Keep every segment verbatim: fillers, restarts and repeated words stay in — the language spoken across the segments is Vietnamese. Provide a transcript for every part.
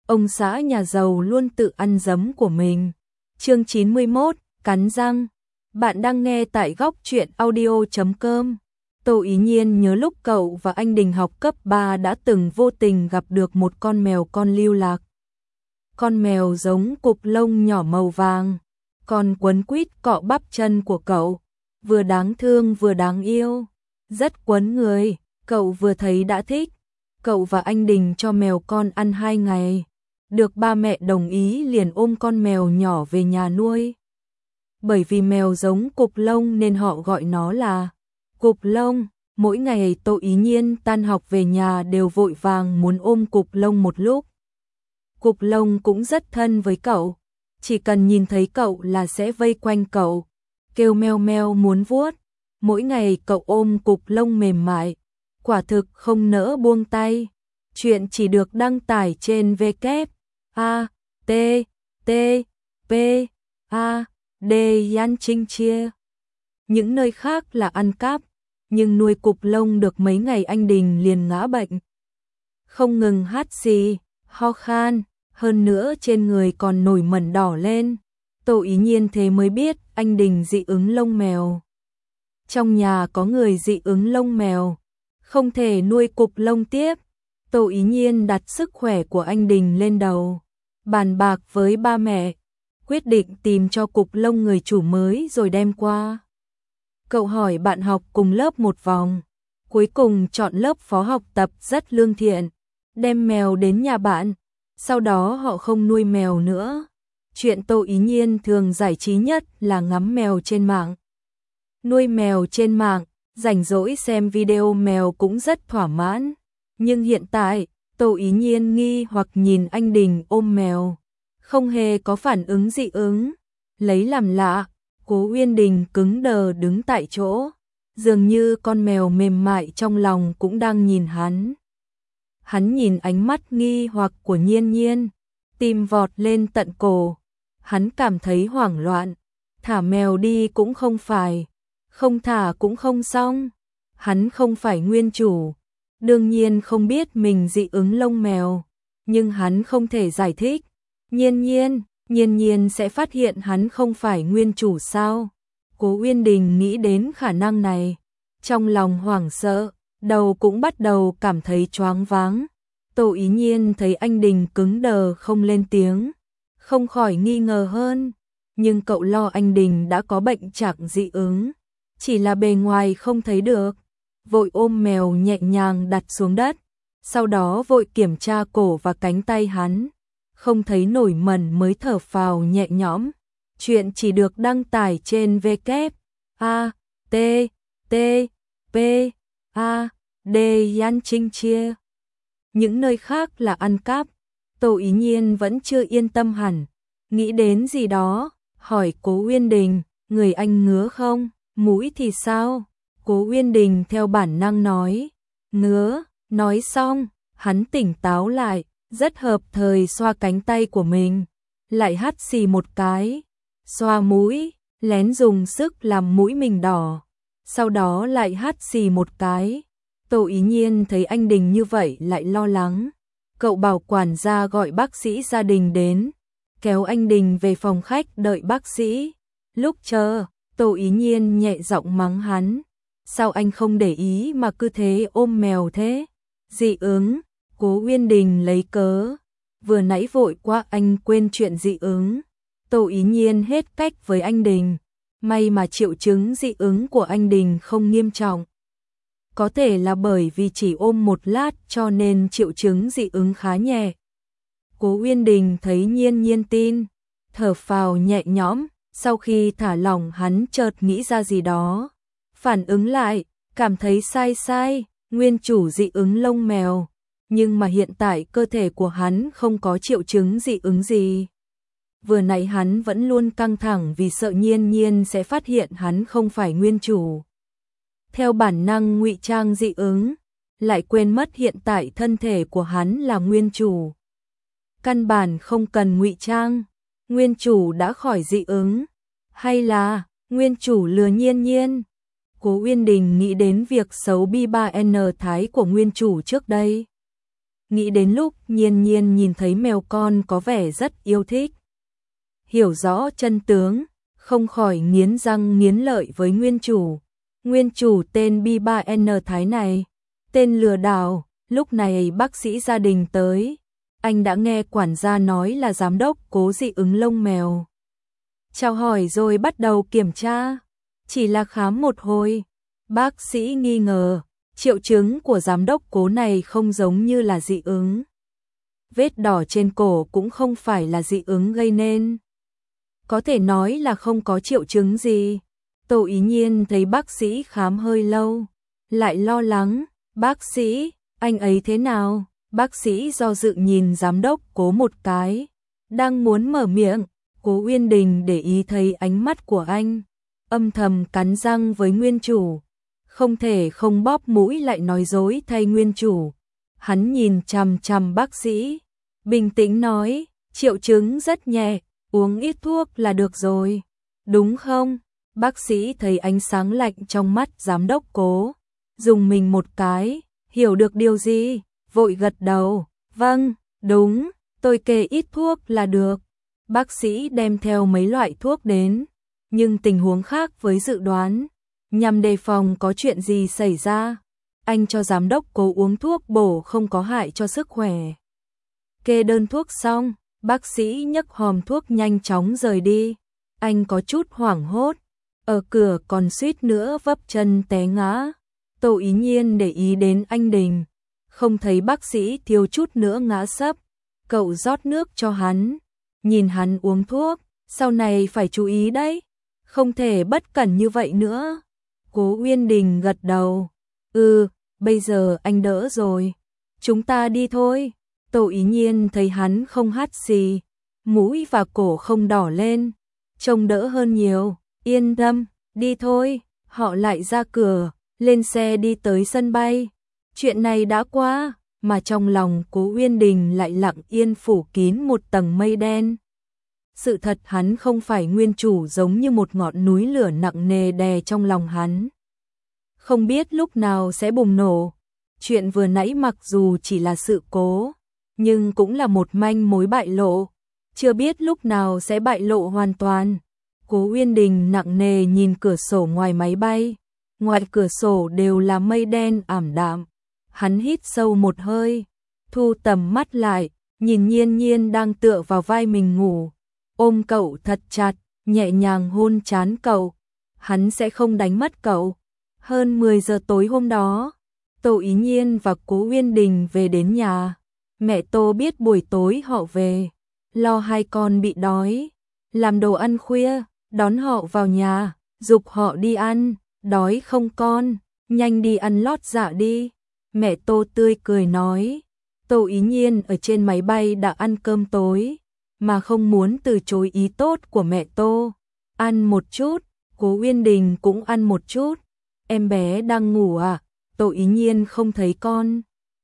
ông xã nhà giàu luôn tự ăn giấm của mình. Chương chín mươi mốt, cắn răng. Bạn đang nghe tại góc truyện audio chấm com. Tô Ý Nhiên nhớ lúc cậu và anh Đình học cấp ba đã từng vô tình gặp được một con mèo con lưu lạc. Con mèo giống cục lông nhỏ màu vàng, con quấn quýt cọ bắp chân của cậu, vừa đáng thương vừa đáng yêu, rất quấn người, cậu vừa thấy đã thích. Cậu và anh Đình cho mèo con ăn hai ngày, được ba mẹ đồng ý liền ôm con mèo nhỏ về nhà nuôi. Bởi vì mèo giống cục lông nên họ gọi nó là Cục Lông. Mỗi ngày Tô Ý Nhiên tan học về nhà đều vội vàng muốn ôm Cục Lông một lúc. Cục Lông cũng rất thân với cậu, chỉ cần nhìn thấy cậu là sẽ vây quanh cậu, kêu meo meo muốn vuốt. Mỗi ngày cậu ôm Cục Lông mềm mại, quả thực không nỡ buông tay. Chuyện chỉ được đăng tải trên W A T T P A D Yan Trinh Chia. Những nơi khác là ăn cắp, nhưng nuôi Cục Lông được mấy ngày anh Đình liền ngã bệnh. Không ngừng hắt xì, ho khan, hơn nữa trên người còn nổi mẩn đỏ lên. Tô Ý Nhiên thế mới biết anh Đình dị ứng lông mèo. Trong nhà có người dị ứng lông mèo, không thể nuôi Cục Lông tiếp. Tô Ý Nhiên đặt sức khỏe của anh Đình lên đầu, bàn bạc với ba mẹ, quyết định tìm cho Cục Lông người chủ mới rồi đem qua. Cậu hỏi bạn học cùng lớp một vòng, cuối cùng chọn lớp phó học tập rất lương thiện, đem mèo đến nhà bạn, sau đó họ không nuôi mèo nữa. Chuyện Tô Ý Nhiên thường giải trí nhất là ngắm mèo trên mạng. Nuôi mèo trên mạng, rảnh rỗi xem video mèo cũng rất thỏa mãn. Nhưng hiện tại, Tô Ý Nhiên nghi hoặc nhìn anh Đình ôm mèo, không hề có phản ứng dị ứng. Lấy làm lạ, Cố Uyên Đình cứng đờ đứng tại chỗ, dường như con mèo mềm mại trong lòng cũng đang nhìn hắn. Hắn nhìn ánh mắt nghi hoặc của Nhiên Nhiên, tim vọt lên tận cổ. Hắn cảm thấy hoảng loạn, thả mèo đi cũng không phải, không thả cũng không xong. Hắn không phải nguyên chủ, đương nhiên không biết mình dị ứng lông mèo, nhưng hắn không thể giải thích. Nhiên Nhiên, Nhiên Nhiên sẽ phát hiện hắn không phải nguyên chủ sao? Cố Uyên Đình nghĩ đến khả năng này, trong lòng hoảng sợ, đầu cũng bắt đầu cảm thấy choáng váng. Tô Ý Nhiên thấy anh Đình cứng đờ không lên tiếng, không khỏi nghi ngờ hơn, nhưng cậu lo anh Đình đã có bệnh trạng dị ứng, chỉ là bề ngoài không thấy được. Vội ôm mèo nhẹ nhàng đặt xuống đất, sau đó vội kiểm tra cổ và cánh tay hắn, không thấy nổi mẩn mới thở phào nhẹ nhõm. Chuyện chỉ được đăng tải trên W A T T P A D Yan Trinh Chia. Những nơi khác là ăn cắp. Tô Ý Nhiên vẫn chưa yên tâm hẳn, nghĩ đến gì đó, hỏi Cố Uyên Đình, người anh ngứa không, mũi thì sao? Cố Uyên Đình theo bản năng nói, ngứa. Nói xong, hắn tỉnh táo lại, rất hợp thời xoa cánh tay của mình, lại hắt xì một cái, xoa mũi, lén dùng sức làm mũi mình đỏ, sau đó lại hắt xì một cái. Tô Ý Nhiên thấy anh Đình như vậy lại lo lắng, cậu bảo quản gia gọi bác sĩ gia đình đến, kéo anh Đình về phòng khách đợi bác sĩ. Lúc chờ, Tô Ý Nhiên nhẹ giọng mắng hắn, sao anh không để ý mà cứ thế ôm mèo thế? Dị ứng. Cố Uyên Đình lấy cớ, vừa nãy vội quá anh quên chuyện dị ứng. Tô Ý Nhiên hết cách với anh Đình, may mà triệu chứng dị ứng của anh Đình không nghiêm trọng. Có thể là bởi vì chỉ ôm một lát cho nên triệu chứng dị ứng khá nhẹ. Cố Uyên Đình thấy Nhiên Nhiên tin, thở phào nhẹ nhõm, sau khi thả lỏng hắn chợt nghĩ ra gì đó, phản ứng lại, cảm thấy sai sai, nguyên chủ dị ứng lông mèo, nhưng mà hiện tại cơ thể của hắn không có triệu chứng dị ứng gì. Vừa nãy hắn vẫn luôn căng thẳng vì sợ Nhiên Nhiên sẽ phát hiện hắn không phải nguyên chủ. Theo bản năng ngụy trang dị ứng, lại quên mất hiện tại thân thể của hắn là nguyên chủ. Căn bản không cần ngụy trang, nguyên chủ đã khỏi dị ứng, hay là nguyên chủ lừa Nhiên Nhiên. Cố Uyên Đình nghĩ đến việc xấu bi ba N Thái của nguyên chủ trước đây. nghĩ đến lúc Nhiên Nhiên nhìn thấy mèo con có vẻ rất yêu thích. Hiểu rõ chân tướng, không khỏi nghiến răng nghiến lợi với nguyên chủ. Nguyên chủ tên B ba N Thái này, tên lừa đảo. Lúc này bác sĩ gia đình tới, anh đã nghe quản gia nói là giám đốc Cố dị ứng lông mèo. Chào hỏi rồi bắt đầu kiểm tra, chỉ là khám một hồi, bác sĩ nghi ngờ, triệu chứng của giám đốc Cố này không giống như là dị ứng. Vết đỏ trên cổ cũng không phải là dị ứng gây nên. Có thể nói là không có triệu chứng gì. Tô Ý Nhiên thấy bác sĩ khám hơi lâu, lại lo lắng, bác sĩ, anh ấy thế nào? Bác sĩ do dự nhìn giám đốc Cố một cái, đang muốn mở miệng, Cố Uyên Đình để ý thấy ánh mắt của anh, âm thầm cắn răng với nguyên chủ, không thể không bóp mũi lại nói dối thay nguyên chủ. Hắn nhìn chằm chằm bác sĩ, bình tĩnh nói, triệu chứng rất nhẹ, uống ít thuốc là được rồi, đúng không? Bác sĩ thấy ánh sáng lạnh trong mắt giám đốc Cố, dùng mình một cái, hiểu được điều gì, vội gật đầu, vâng, đúng, tôi kê ít thuốc là được. Bác sĩ đem theo mấy loại thuốc đến, nhưng tình huống khác với dự đoán, nhằm đề phòng có chuyện gì xảy ra. Anh cho giám đốc Cố uống thuốc bổ không có hại cho sức khỏe. Kê đơn thuốc xong, bác sĩ nhấc hòm thuốc nhanh chóng rời đi. Anh có chút hoảng hốt, ở cửa còn suýt nữa vấp chân té ngã. Tô Ý Nhiên để ý đến anh Đình, không thấy bác sĩ thiếu chút nữa ngã sấp. Cậu rót nước cho hắn, nhìn hắn uống thuốc, sau này phải chú ý đấy, không thể bất cẩn như vậy nữa. Cố Uyên Đình gật đầu, ừ, bây giờ anh đỡ rồi, chúng ta đi thôi. Tô Ý Nhiên thấy hắn không hắt xì, mũi và cổ không đỏ lên, trông đỡ hơn nhiều, yên tâm, đi thôi. Họ lại ra cửa, lên xe đi tới sân bay. Chuyện này đã qua, mà trong lòng Cố Uyên Đình lại lặng yên phủ kín một tầng mây đen. Sự thật hắn không phải nguyên chủ giống như một ngọn núi lửa nặng nề đè trong lòng hắn. Không biết lúc nào sẽ bùng nổ. Chuyện vừa nãy mặc dù chỉ là sự cố, nhưng cũng là một manh mối bại lộ. Chưa biết lúc nào sẽ bại lộ hoàn toàn. Cố Uyên Đình nặng nề nhìn cửa sổ ngoài máy bay. Ngoài cửa sổ đều là mây đen ảm đạm. Hắn hít sâu một hơi, thu tầm mắt lại, nhìn Nhiên Nhiên đang tựa vào vai mình ngủ, ôm cậu thật chặt, nhẹ nhàng hôn trán cậu. Hắn sẽ không đánh mất cậu. Hơn mười giờ tối hôm đó, Tô Ý Nhiên và Cố Uyên Đình về đến nhà. Mẹ Tô biết buổi tối họ về, lo hai con bị đói, làm đồ ăn khuya, đón họ vào nhà, giục họ đi ăn. Đói không con, nhanh đi ăn lót dạ đi. Mẹ Tô tươi cười nói. Tô Ý Nhiên ở trên máy bay đã ăn cơm tối, mà không muốn từ chối ý tốt của mẹ Tô. Ăn một chút, Cố Uyên Đình cũng ăn một chút. Em bé đang ngủ à? Tô Ý Nhiên không thấy con.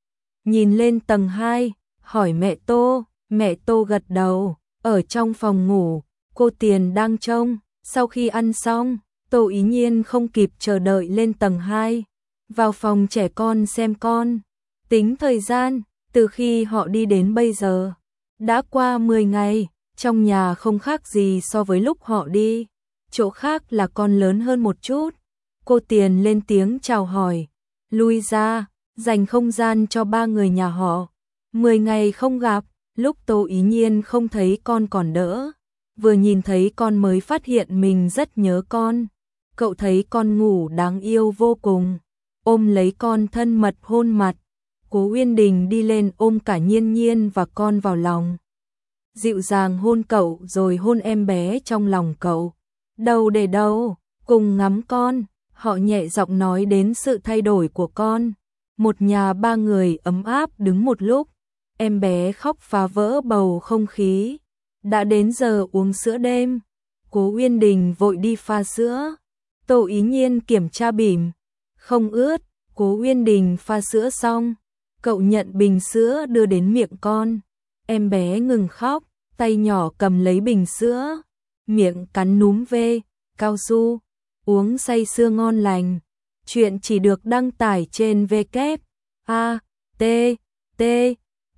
Nhìn lên tầng hai, hỏi mẹ Tô. Mẹ Tô gật đầu, ở trong phòng ngủ, cô Tiền đang trông. Sau khi ăn xong, Tô Ý Nhiên không kịp chờ đợi lên tầng hai, vào phòng trẻ con xem con. Tính thời gian, từ khi họ đi đến bây giờ, đã qua mười ngày, trong nhà không khác gì so với lúc họ đi, chỗ khác là con lớn hơn một chút. Cô Tiền lên tiếng chào hỏi, lui ra, dành không gian cho ba người nhà họ. Mười ngày không gặp, lúc Tô Ý Nhiên không thấy con còn đỡ, vừa nhìn thấy con mới phát hiện mình rất nhớ con. Cậu thấy con ngủ đáng yêu vô cùng, ôm lấy con thân mật hôn mặt. Cố Uyên Đình đi lên ôm cả Nhiên Nhiên và con vào lòng, dịu dàng hôn cậu rồi hôn em bé trong lòng cậu. Đâu để đâu, cùng ngắm con. Họ nhẹ giọng nói đến sự thay đổi của con. Một nhà ba người ấm áp đứng một lúc, em bé khóc phá vỡ bầu không khí. Đã đến giờ uống sữa đêm, Cố Uyên Đình vội đi pha sữa. Tô Ý Nhiên kiểm tra bỉm, không ướt. Cố Uyên Đình pha sữa xong, cậu nhận bình sữa đưa đến miệng con. Em bé ngừng khóc, tay nhỏ cầm lấy bình sữa, miệng cắn núm ve, cao su, uống say sưa ngon lành. Chuyện chỉ được đăng tải trên W A T T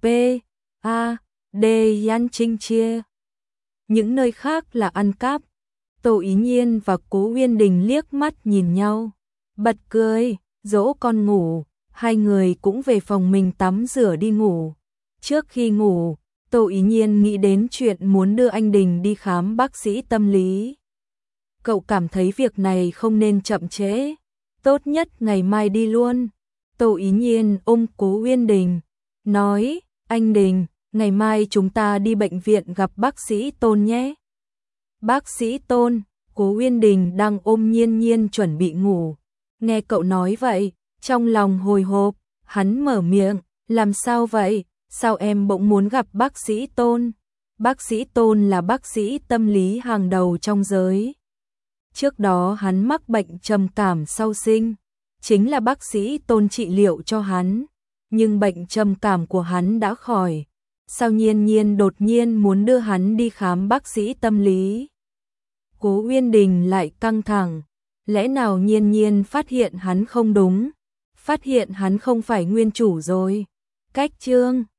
P, A, D Yan Trinh chia. Những nơi khác là ăn cắp. Tô Ý Nhiên và Cố Uyên Đình liếc mắt nhìn nhau, bật cười, dỗ con ngủ, hai người cũng về phòng mình tắm rửa đi ngủ. Trước khi ngủ, Tô Ý Nhiên nghĩ đến chuyện muốn đưa anh Đình đi khám bác sĩ tâm lý. Cậu cảm thấy việc này không nên chậm trễ, tốt nhất ngày mai đi luôn. Tô Ý Nhiên ôm Cố Uyên Đình, nói, anh Đình, ngày mai chúng ta đi bệnh viện gặp bác sĩ Tôn nhé. Bác sĩ Tôn, Cố Uyên Đình đang ôm Nhiên Nhiên chuẩn bị ngủ. Nghe cậu nói vậy, trong lòng hồi hộp, hắn mở miệng, làm sao vậy, sao em bỗng muốn gặp bác sĩ Tôn? Bác sĩ Tôn là bác sĩ tâm lý hàng đầu trong giới. Trước đó hắn mắc bệnh trầm cảm sau sinh, chính là bác sĩ Tôn trị liệu cho hắn, nhưng bệnh trầm cảm của hắn đã khỏi. Sao Nhiên Nhiên đột nhiên muốn đưa hắn đi khám bác sĩ tâm lý? Cố Uyên Đình lại căng thẳng, lẽ nào Nhiên Nhiên phát hiện hắn không đúng, phát hiện hắn không phải nguyên chủ rồi. Cách chương